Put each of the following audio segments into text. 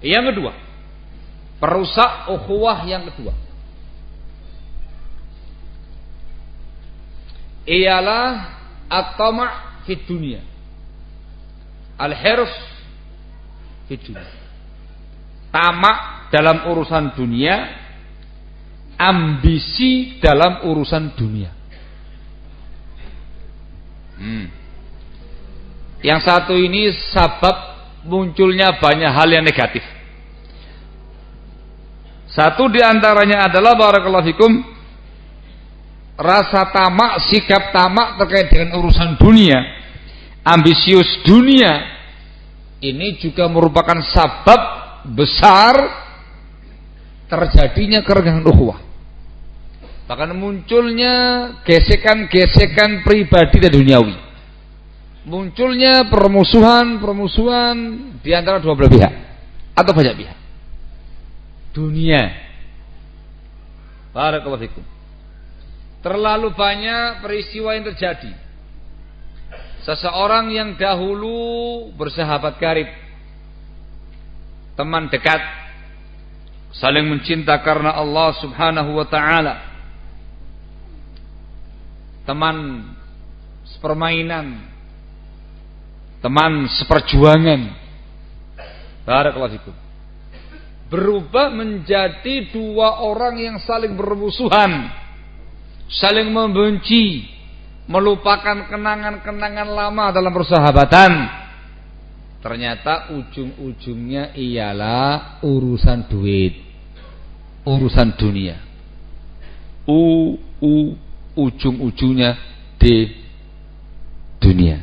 Yang kedua, perusak ukhuwah yang kedua ialah at-tama' fid dunia, al-hirs fid dunia, tamak dalam urusan dunia, ambisi dalam urusan dunia. Yang satu ini sebab munculnya banyak hal yang negatif. Satu diantaranya adalah barakallahu fikum, rasa tamak, sikap tamak terkait dengan urusan dunia, ambisius dunia. Ini juga merupakan sebab besar terjadinya kerenggangan ukhuwah. Bahkan munculnya gesekan-gesekan pribadi dan duniawi. Munculnya permusuhan di antara dua belah pihak atau banyak pihak. Dunia. Barakallahu fikum. Terlalu banyak peristiwa yang terjadi. Seseorang yang dahulu bersahabat karib, teman dekat, saling mencinta karena Allah Subhanahu wa ta'ala, teman sepermainan, teman seperjuangan, barakallahu fikum, berubah menjadi dua orang yang saling bermusuhan, saling membenci, melupakan kenangan-kenangan lama dalam persahabatan. Ternyata ujung-ujungnya ialah urusan duit, urusan dunia. Ujung-ujungnya di dunia.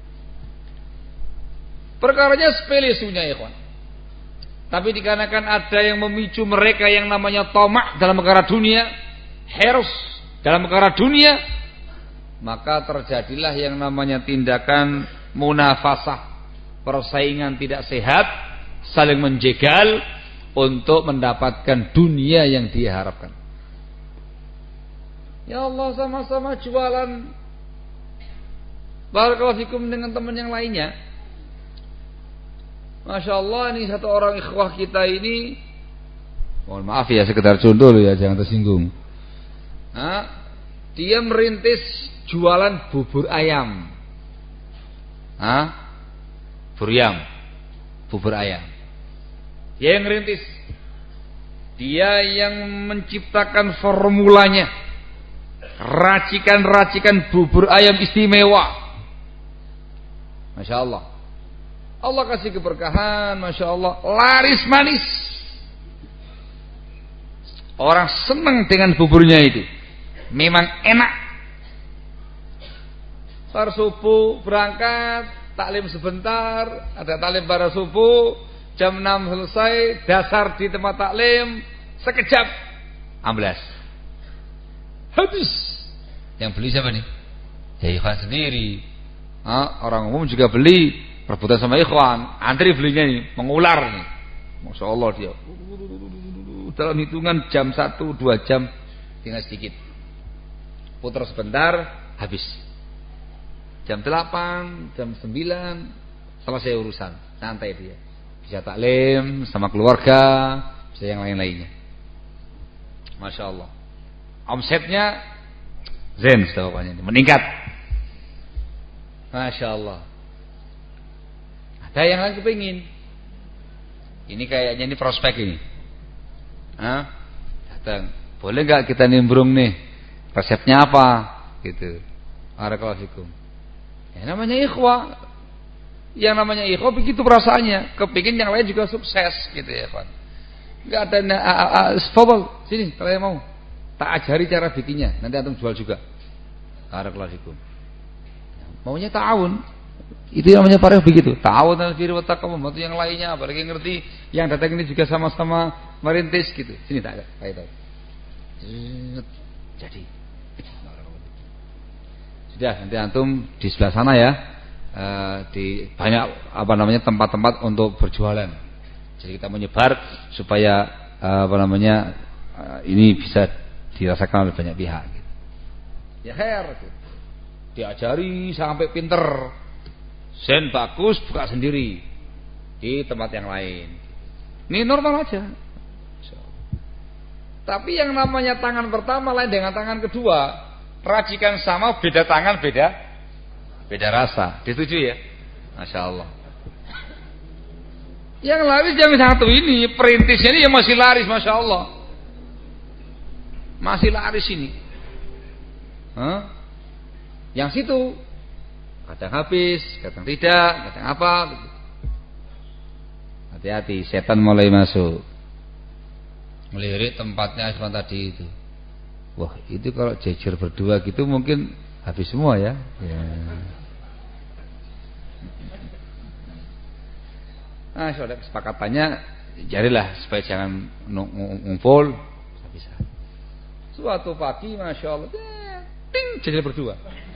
Perkaranya sepele sunya, ikhwan. Tapi dikarenakan ada yang memicu mereka yang namanya tamak dalam perkara dunia, hirs dalam perkara dunia, maka terjadilah yang namanya tindakan munafasah, persaingan tidak sehat, saling menjegal untuk mendapatkan dunia yang dia harapkan. Ya Allah, sama-sama jualan, barakallahu fikum, dengan teman yang lainnya. Masya Allah, ini satu orang ikhwah kita ini, mohon maaf ya, sekedar contoh ya, jangan tersinggung. Dia merintis jualan bubur ayam. Bubur ayam. Dia yang merintis. Dia yang menciptakan formulanya. Racikan-racikan bubur ayam istimewa. Masya Allah. Allah kasih keberkahan, Masya Allah, laris manis. Orang senang dengan buburnya itu. Memang enak. Bar subuh berangkat, taklim sebentar, ada taklim pada subuh, jam 6 selesai, dasar di tempat taklim, sekejap amblas. Habis. Yang beli siapa nih? Ya ikhwan sendiri. Orang umum juga beli. Rebutan sama ikhwan, antri belinya nih, mengular nih. Masya Allah dia. Dalam hitungan jam 1-2 jam, tinggal sedikit. Putar sebentar, habis. Jam 8, jam 9, selesai urusan. Santai dia. Bisa taklim sama keluarga, bisa yang lain-lainnya. Masya Allah. Omsetnya zen, bapaknya meningkat. Masya Allah. Ada yang lain kepingin. Ini kayaknya ini prospek ini. Datang. Boleh nggak kita nimbrung nih? Resepnya apa? Gitu. Barakallahu fikum. Ya, namanya ikhwah. Yang namanya ikhwah begitu perasaannya. Kepingin yang lain juga sukses, gitu ya, Pak. Nggak ada. Fadhol, sini kalau yang mau. Tak ajari cara bikinnya. Nanti antum jual juga. Barakallahu fikum. Maunya ta'awun. Itu yang namanya parah begitu. Ta'awun al birri wat taqwa, membantu yang lainnya, apalagi ngerti yang datang ini juga sama-sama merintis gitu. Sini tak tahu. Jadi sudah, nanti antum di sebelah sana ya. Di banyak tempat-tempat untuk berjualan. Jadi kita menyebar supaya ini bisa dirasakan oleh banyak pihak gitu. Ya khair gitu. Diajari sampai pinter. Sen bagus, buka sendiri di tempat yang lain. Ini normal aja. Tapi yang namanya tangan pertama lain dengan tangan kedua, racikan sama, beda tangan, beda rasa. Disetujui ya? Masya Allah. Yang laris yang satu ini, perintisnya ini yang masih laris, Masya Allah. Masih laris ini. Yang situ kadang habis, kadang tidak, kadang apa. Hati-hati, setan mulai masuk. Melirik tempatnya Ikhwan tadi itu. Wah, itu kalau jejer berdua gitu mungkin habis semua ya. Nah, sudah kesepakatannya jadilah supaya jangan ngumpul bisa. Suatu pagi, Masya Allah, ting, jejer berdua.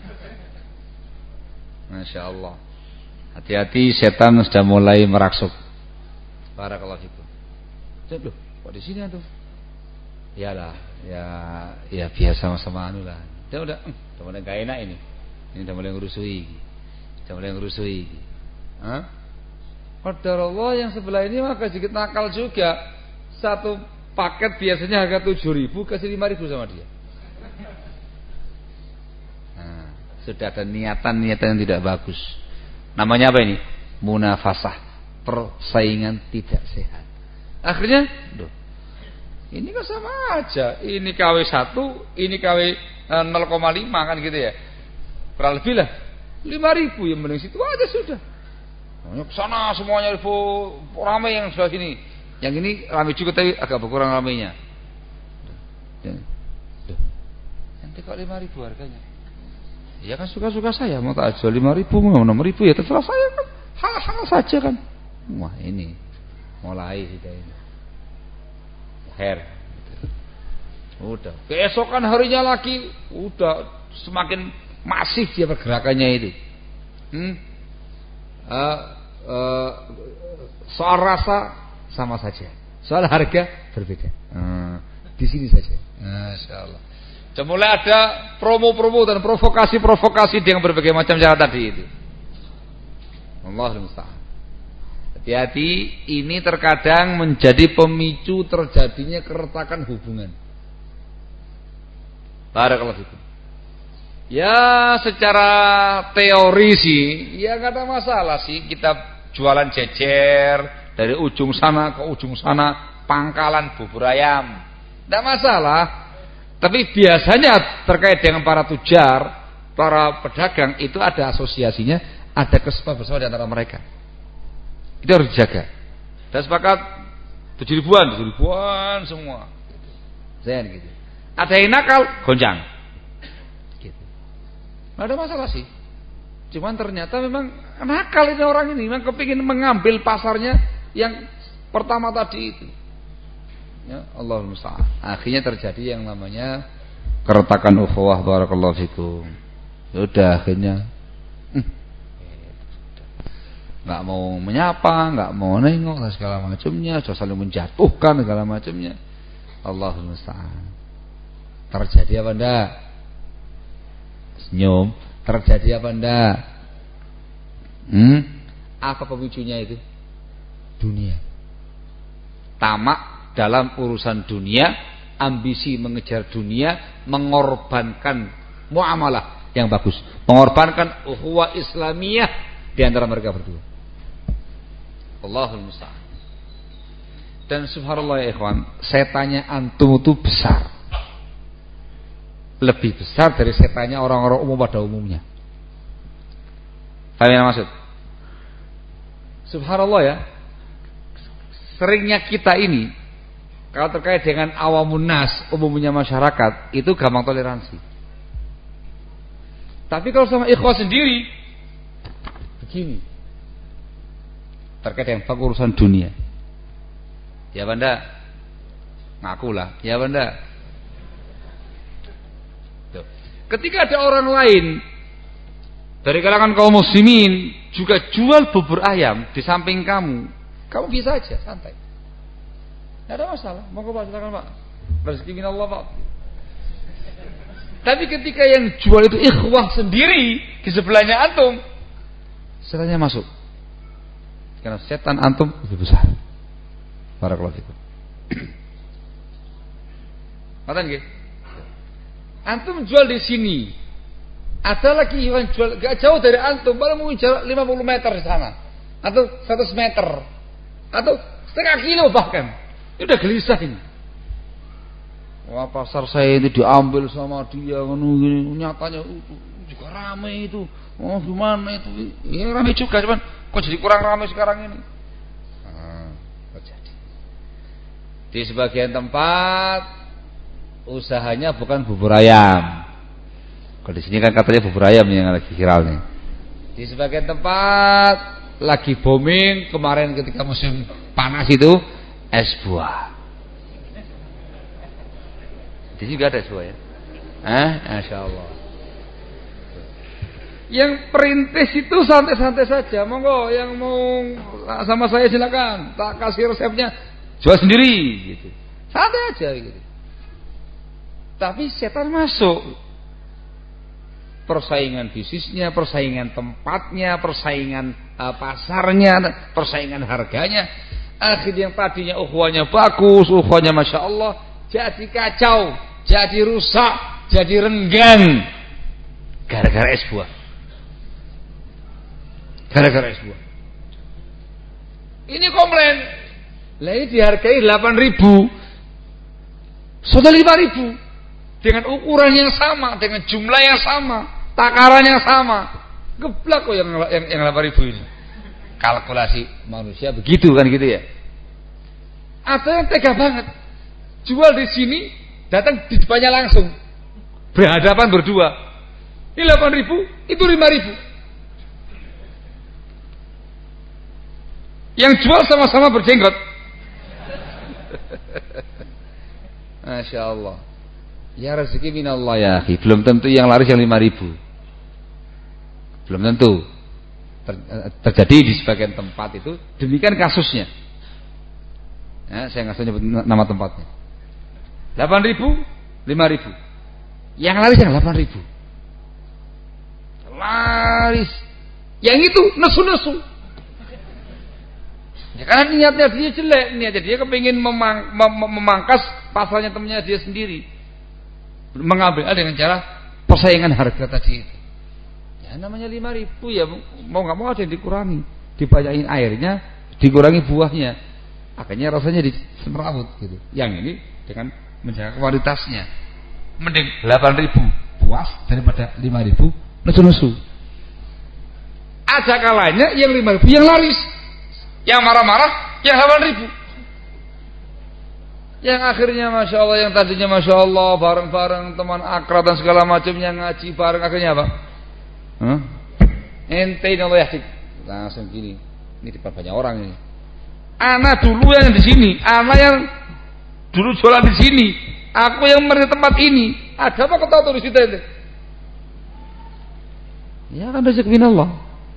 Masya Allah. Hati-hati, setan sudah mulai meraksuk. Barakallahu fikum. Loh, kok di sini tuh? Iyalah, ya biasa sama-sama anu lah. Udah mulai gak enak ini. Ini udah mulai ngerusui. Qadarullah yang sebelah ini maka sedikit nakal juga. Satu paket biasanya harga 7.000 kasih 5.000 sama dia. Nah, sudah ada niatan yang tidak bagus. Namanya apa ini? Munafasah, persaingan tidak sehat. Akhirnya, ini kan sama aja. Ini KW 1, ini KW 0,5 kan gitu ya. Kurang lebih lah 5.000 yang mending situ aja sudah. Kesana semuanya ramai yang sebelah sini. Yang ini ramai juga tapi agak berkurang ramainya. Nanti kok 5.000 harganya? Ya kan suka-suka saya. Mau tak jual 5.000, mau 6.000 ya terserah saya kan. Hal-hal saja kan. Wah ini mulai kita ini. Udah. Keesokan harinya lagi udah semakin masif dia pergerakannya itu. Soal rasa sama saja, soal harga berbeda. Di sini saja. Masya Allah. Sudah mulai ada promo-promo dan provokasi-provokasi dengan berbagai macam cara tadi itu. Allahul musta'an. Hati-hati, ini terkadang menjadi pemicu terjadinya keretakan hubungan. Barakallahu fikum. Ya secara teori sih, ya gak ada masalah sih kita jualan jejer dari ujung sana ke ujung sana, pangkalan bubur ayam, tidak masalah. Tapi biasanya terkait dengan para tujar, para pedagang itu ada asosiasinya, ada kesepakatan bersama di antara mereka. Itu harus dijaga. Dan sepakat 7.000-an semua. Saya gitu. Ada yang nakal, gonjang. Gitu. Nggak ada masalah sih. Cuman ternyata memang nakal ini orang ini, memang kepingin mengambil pasarnya yang pertama tadi itu. Ya, Allahumma musta'an. Akhirnya terjadi yang namanya keretakan ukhuwah. Barakallahu fikum. Udah akhirnya nggak mau menyapa, nggak mau nengok dan segala macamnya, sudah saling menjatuhkan segala macamnya. Allahumma musta'an. Terjadi apa enggak? Senyum. Terjadi apa enggak? Apa pemicunya itu? Dunia. Tamak dalam urusan dunia, ambisi mengejar dunia, mengorbankan muamalah yang bagus, mengorbankan ukhuwah Islamiyah di antara mereka berdua. Allahul musta'an. Dan subhanallah ya ikhwan, setannya antum itu besar. Lebih besar dari setannya orang-orang umum pada umumnya. Paham yang maksud? Subhanallah ya. Seringnya kita ini kalau terkait dengan awamun nas, umumnya masyarakat, itu gampang toleransi. Tapi kalau sama ikhwah sendiri begini. Terkait dengan urusan dunia. Ya benda, ngakulah. Ya benda. Ketika ada orang lain dari kalangan kaum muslimin juga jual bubur ayam di samping kamu bisa aja santai. Tidak ada masalah. Monggo Pak, silakan Pak. Rezeki minallah Pak. Tapi ketika yang jual itu ikhwah sendiri di sebelahnya antum, setannya masuk. Karena setan antum lebih besar. Barakallahu fikum. Ngoten nggih. Antum jual di sini. Ada lagi yang jual gak jauh dari antum, baru mungkin jarak 50 meter di sana. Atau 100 meter. Atau setengah kilo bahkan. Ini udah gelisah ini. Wah, pasar saya ini diambil sama dia gini. Nyatanya juga ramai itu. Oh, gimana itu? Ya ramai juga, cuman kok jadi kurang ramai sekarang ini? Terjadi. Di sebagian tempat usahanya bukan bubur ayam. Kalau di sini kan katanya bubur ayam yang lagi viral nih. Di sebagian tempat lagi booming kemarin ketika musim panas itu es buah. Di sini juga ada es buah ya. Masya Allah. Yang perintis itu santai-santai saja. Monggo yang mau sama saya silakan. Tak kasih resepnya, jual sendiri gitu. Santai aja gitu. Tapi setan masuk. Persaingan bisnisnya, persaingan tempatnya, persaingan pasarnya, persaingan harganya. Akhirnya yang tadinya ukhuwahnya bagus, ukhuwahnya Masya Allah, jadi kacau, jadi rusak, jadi renggang. Gara-gara es buah. Gara-gara es buah. Ini komplain. Lah ini dihargai 8.000. Sudah 5.000. Dengan ukuran yang sama, dengan jumlah yang sama, takaran yang sama. Geblak kok yang 8.000 ini. Kalkulasi manusia begitu kan gitu ya. Ada yang tega banget. Jual di sini, datang di depannya langsung. Berhadapan berdua. Ini 8.000, itu 5.000. Yang jual sama-sama berjenggot. Masya Allah. Ya rezeki minallah ya akhi. Belum tentu yang laris yang 5.000. Belum tentu. Terjadi di sebagian tempat itu. Demikian kasusnya. Ya, saya nggak usah nyebut nama tempatnya. 8.000, 5.000. Yang laris yang 8.000. Laris. Yang itu nesu-nesu. Ya, karena niatnya dia jelek. Niatnya dia kepingin memangkas pasalnya temannya dia sendiri. Mengambil dengan cara persaingan harga tadi itu. Ya namanya 5.000 ya mau nggak mau ada yang dikurangi, dibanyakin airnya, dikurangi buahnya, akhirnya rasanya disemrawut gitu. Yang ini dengan menjaga kualitasnya, mending 8.000 puas daripada 5.000 nesu-nesu. Ada kalanya yang 5.000 yang laris, yang marah-marah yang 8.000. Yang akhirnya Masya Allah, yang tadinya Masya Allah bareng-bareng teman akrab dan segala macamnya ngaji bareng, akhirnya apa? Ente Allah ya langsung gini. Ini depan banyak orang ini. Ana dulu yang di sini, ana yang dulu jualan di sini, aku yang meri tempat ini. Ada apa kau tahu di situ itu? Ya kan rezeki Allah.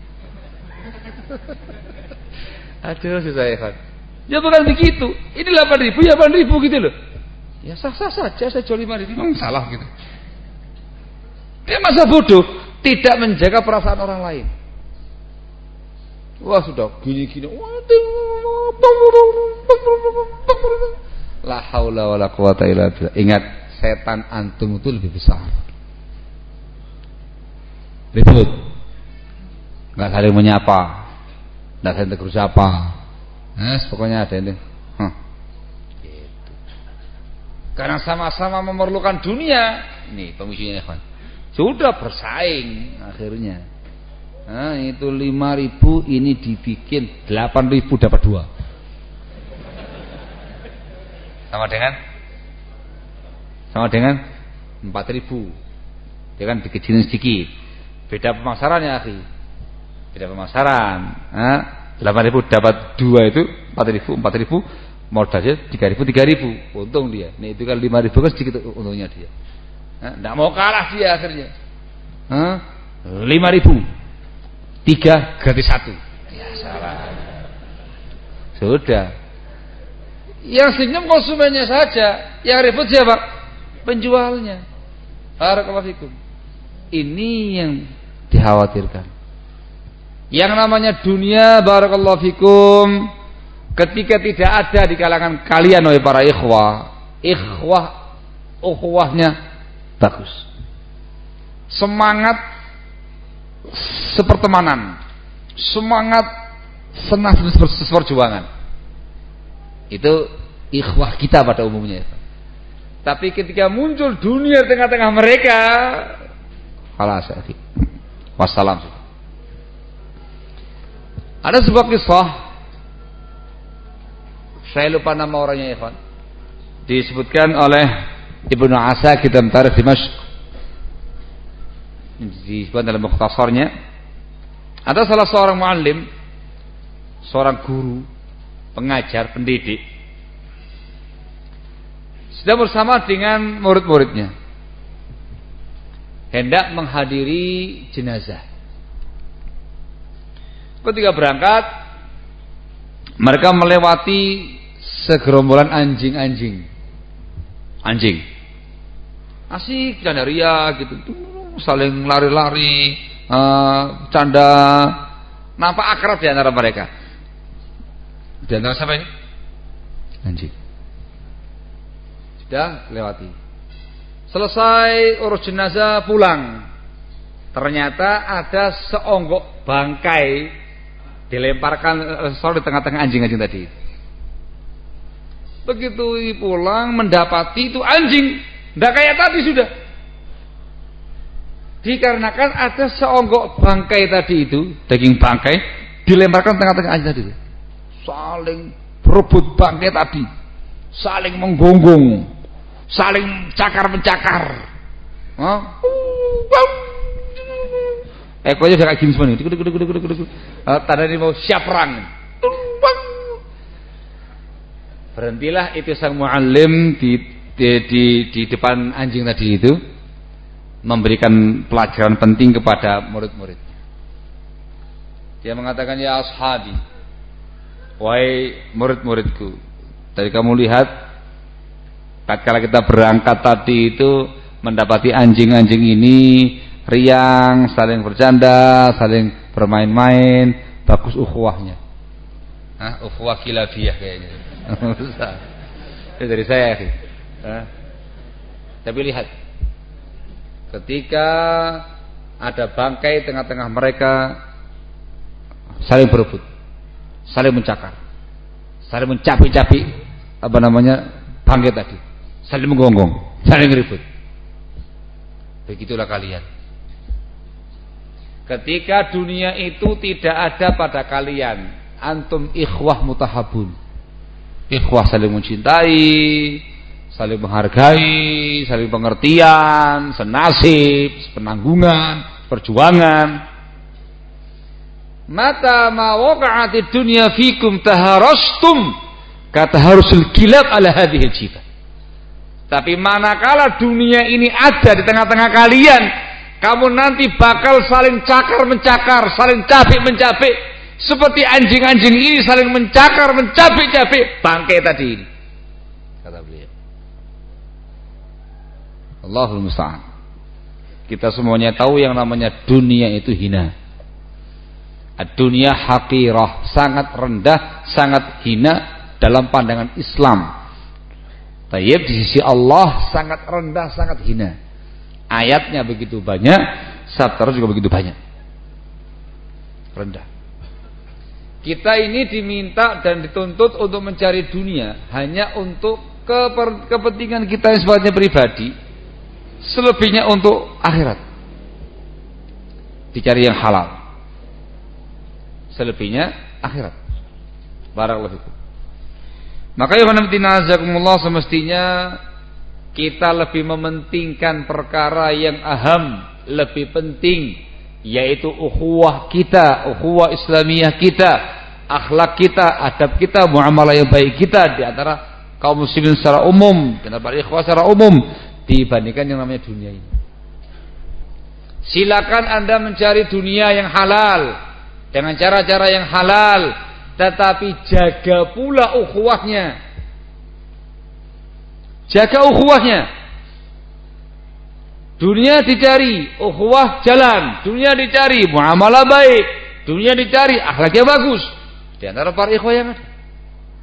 Aduh susah ya. Ya bukan begitu. Ini 8.000 ya 8.000 gitu loh. Ya sah-sah saja saya jual 5.000, memang salah gitu. Dia masa bodoh, tidak menjaga perasaan orang lain. Wah sudah gini-gini. La haula wala quwata illa billah. Ingat, setan antum itu lebih besar. Ribut. Enggak saling menyapa. Enggak saling tegur sapa. Pokoknya ada ini. Gitu. Karena sama-sama memerlukan dunia. Nih pemisunya kawan. Sudah bersaing akhirnya. Itu 5.000 ini dibikin 8.000 dapat 2. Sama dengan 4.000. Dia kan dikecilin sedikit. Beda pemasaran ya akhi. Beda pemasaran. 8.000 dapat 2 itu 4.000 modalnya 3.000 untung dia. Nih itu kan 5.000 kan sedikit untungnya dia. Nggak mau kalah dia akhirnya. 5.000 3 gratis 1. Ya salah. Sudah. Yang senyum konsumennya saja, yang ribut siapa? Penjualnya. Barakallahu fikum. Ini yang dikhawatirkan. Yang namanya dunia barakallahu fikum, ketika tidak ada di kalangan kalian oleh para ukhuwahnya bagus. Semangat sepertemanan, semangat senang seperjuangan. Itu ikhwah kita pada umumnya. Tapi ketika muncul dunia di tengah-tengah mereka, khalas, wassalam. Ada sebuah kisah, saya lupa nama orangnya, ikhwan. Disebutkan oleh Ibnu Asakir dalam Tarikh Dimashq. Disebutkan dalam mukhtasarnya. Ada salah seorang muallim, seorang guru, pengajar, pendidik, sedang bersama dengan murid-muridnya, hendak menghadiri jenazah. Ketika berangkat, mereka melewati segerombolan anjing. Asik, candaria gitu, saling lari-lari, canda, nampak akrab di antara mereka. Di antara siapa ini? Anjing. Sudah lewati. Selesai urus jenazah, pulang. Ternyata ada seonggok bangkai dilemparkan di tengah-tengah anjing-anjing tadi. Begitu pulang mendapati itu anjing, tidak kayak tadi sudah. Dikarenakan ada seonggok bangkai tadi itu, daging bangkai dilemparkan tengah-tengah anjing tadi. Saling berebut bangkai tadi, saling menggonggong, saling cakar-mencakar. Ekonya udah kayak gini semua nih. Tanda ini mau siap perang. Berhentilah itu sang muallim di depan anjing tadi itu, memberikan pelajaran penting kepada murid-murid. Dia mengatakan, ya ashabi, wahai murid-muridku, tadi kamu lihat tatkala kita berangkat tadi itu mendapati anjing-anjing ini riang, saling bercanda, saling bermain-main, bagus ukhuwahnya. Ukhuwah kilafiyah kayaknya. Itu dari saya. Tapi lihat, ketika ada bangkai tengah-tengah mereka, saling berebut, saling mencakar, saling mencapi-capi bangkai tadi, saling menggonggong, saling ribut. Begitulah kalian. Ketika dunia itu tidak ada pada kalian, antum ikhwah mutahabun, ikhwah saling mencintai, saling menghargai, saling pengertian, senasib, penanggungan, perjuangan. Mata ma waqa'atid dunya fikum taharastum kataharusul kilab ala hadhil jibah. Tapi manakala dunia ini ada di tengah-tengah kalian, kamu nanti bakal saling cakar-mencakar, saling capik-mencapik, seperti anjing-anjing ini saling mencakar, mencapik-capik bangkai tadi ini. Kata beliau. Allahul musta'an. Kita semuanya tahu yang namanya dunia itu hina. Dunia haqirah, sangat rendah, sangat hina dalam pandangan Islam. Tayyib di sisi Allah sangat rendah, sangat hina. Ayatnya begitu banyak, sabda juga begitu banyak. Rendah. Kita ini diminta dan dituntut untuk mencari dunia hanya untuk kepentingan kita yang sifatnya pribadi, selebihnya untuk akhirat. Dicari yang halal. Selebihnya akhirat. Barakallahu fikum. Maka ya nazakumullah, semestinya kita lebih mementingkan perkara yang aham, lebih penting, yaitu ukhuwah kita, ukhuwah Islamiyah kita, akhlak kita, adab kita, muamalah yang baik kita di antara kaum muslimin secara umum, di antara para ikhwah secara umum, dibandingkan yang namanya dunia ini. Silakan Anda mencari dunia yang halal dengan cara-cara yang halal, tetapi jaga pula ukhuwahnya. Jaga ukhuwahnya. Dunia dicari, ukhuwah jalan. Dunia dicari, muamalah baik. Dunia dicari, akhlak yang bagus. Di antara para ikhwah yang ada.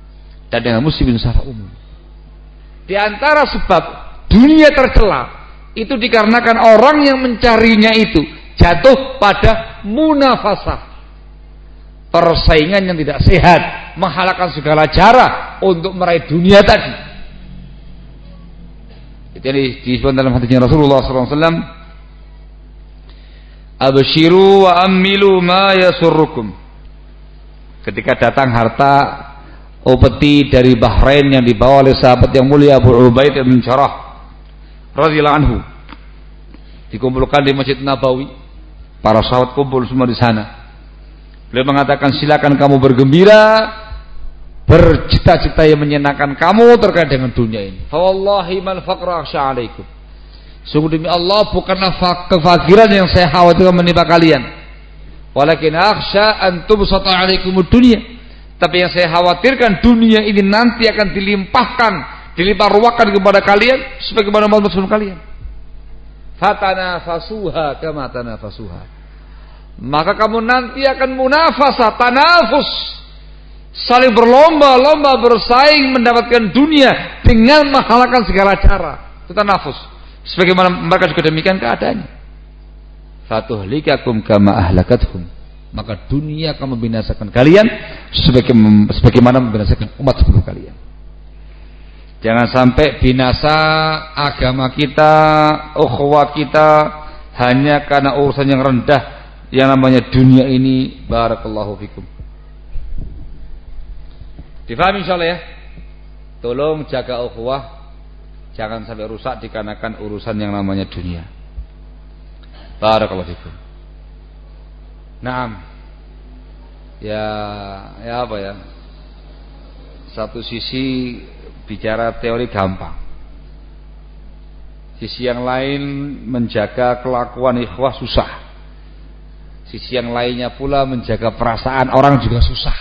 dan dengan muslimin secara umum. Di antara sebab dunia tercela itu dikarenakan orang yang mencarinya itu jatuh pada munafasah, persaingan yang tidak sehat, menghalalkan segala cara untuk meraih dunia tadi. Itu yang disebutkan dalam hadisnya Rasulullah SAW, abshiru wa ammilu ma yasurrukum. Ketika datang harta upeti dari Bahrain yang dibawa oleh sahabat yang mulia Abu Ubaid bin Jarrah radhiyallahu anhu, dikumpulkan di Masjid Nabawi, para sahabat kumpul semua di sana. Beliau mengatakan, silakan kamu bergembira, bercita-cita yang menyenangkan kamu terkait dengan dunia ini. Fa wallahi mal faqra akhsha alaikum. Sungguh demi Allah, bukanlah kefakiran yang saya khawatirkan menimpa kalian. Walakin akhsha an tubsata alaikumud dunya. Tapi yang saya khawatirkan dunia ini nanti akan dilimpahkan, dilimpah ruahkan kepada kalian sebagaimana Allah sebelum kalian. Fatanafasuha kama tanafasuha. Maka kamu nanti akan munafasah, tanafus, saling berlomba-lomba bersaing mendapatkan dunia dengan menghalalkan segala cara. Itu tanafus. Sebagaimana mereka juga demikian keadaannya. Fatuhlikakum kama ahlakathum. Maka dunia akan membinasakan kalian sebagaimana membinasakan umat sebelum kalian. Jangan sampai binasa agama kita, ukhuwah kita hanya karena urusan yang rendah yang namanya dunia ini. Barakallahu fikum. Difahami insyaallah ya. Tolong jaga ukhuwah, jangan sampai rusak dikarenakan urusan yang namanya dunia. Barakallahu fikum. Naam. Ya apa ya? Satu sisi bicara teori gampang. Sisi yang lain menjaga kelakuan ikhwah susah. Sisi yang lainnya pula menjaga perasaan orang juga susah.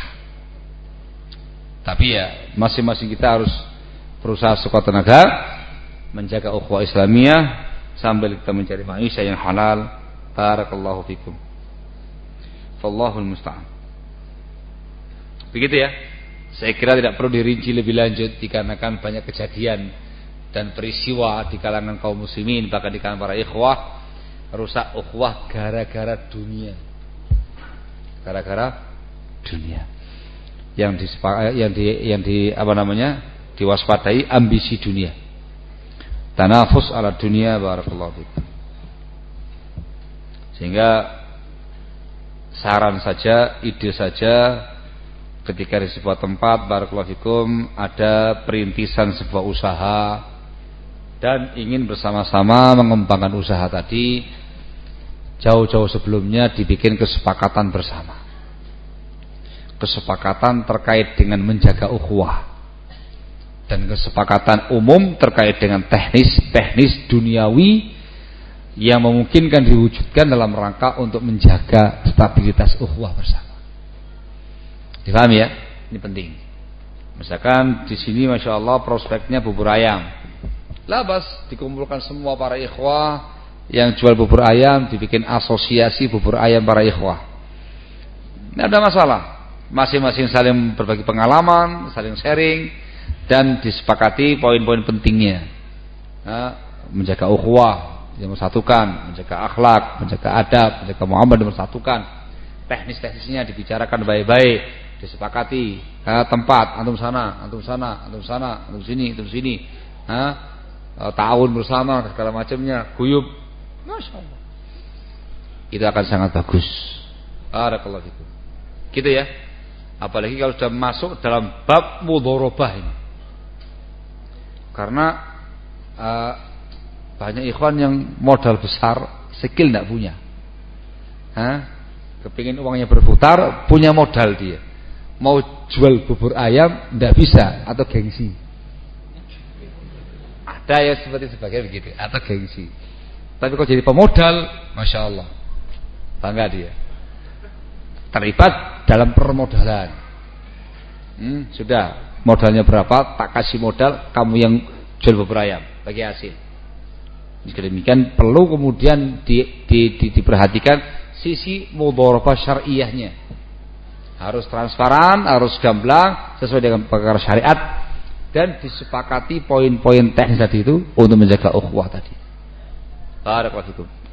Tapi ya masing-masing kita harus berusaha sekuat tenaga menjaga ukhuwah Islamiyah sambil kita mencari maisha yang halal. Barakallahu fikum. Wallahul musta'an. Begitu ya. Saya kira tidak perlu dirinci lebih lanjut dikarenakan banyak kejadian dan peristiwa di kalangan kaum muslimin, bahkan di kalangan para ikhwah, rusak ukhuwah gara-gara dunia. Gara-gara dunia. Yang diwaspadai ambisi dunia. Tanafus ala dunia. Barakallahu fikum. Sehingga saran saja, ide saja, ketika di sebuah tempat barakallahu fikum ada perintisan sebuah usaha dan ingin bersama-sama mengembangkan usaha tadi, jauh-jauh sebelumnya dibikin kesepakatan bersama. Kesepakatan terkait dengan menjaga ukhuwah dan kesepakatan umum terkait dengan teknis duniawi yang memungkinkan diwujudkan dalam rangka untuk menjaga stabilitas ukhuwah bersama. Difahami ya? Ini penting. Misalkan di sini masya Allah prospeknya bubur ayam. Labas dikumpulkan semua para ikhwah yang jual bubur ayam, dibikin asosiasi bubur ayam para ikhwah. Ini ada masalah. Masing-masing saling berbagi pengalaman, saling sharing, dan disepakati poin-poin pentingnya. Menjaga ukhuwah yang bersatukan, menjaga akhlak, menjaga adab, menjaga muamalah yang bersatukan. Teknis-teknisnya dibicarakan baik-baik, disepakati. Tempat, antum sana, antum sana, antum sana, antum sini, antum sini. Tahun bersama segala macamnya, guyub. Masya Allah. Itu akan sangat bagus. Barakallahu fikum. Gitu ya. Apalagi kalau sudah masuk dalam bab mudharabah ini. Karena banyak ikhwan yang modal besar, skill tidak punya. Kepingin uangnya berputar, punya modal dia. Mau jual bubur ayam tidak bisa, atau gengsi. Ada ya seperti sebagian begitu, atau gengsi. Tapi kalau jadi pemodal, masya Allah, bangga dia. Terlibat dalam permodalan. Sudah, modalnya berapa? Tak kasih modal, kamu yang jual bubur ayam, bagi hasil. Jika demikian perlu kemudian diperhatikan sisi mudharabah syar'iyahnya. Harus transparan, harus gamblang sesuai dengan perkara syariat dan disepakati poin-poin teknis tadi itu untuk menjaga ukhuwah tadi. Barakallahu fikum.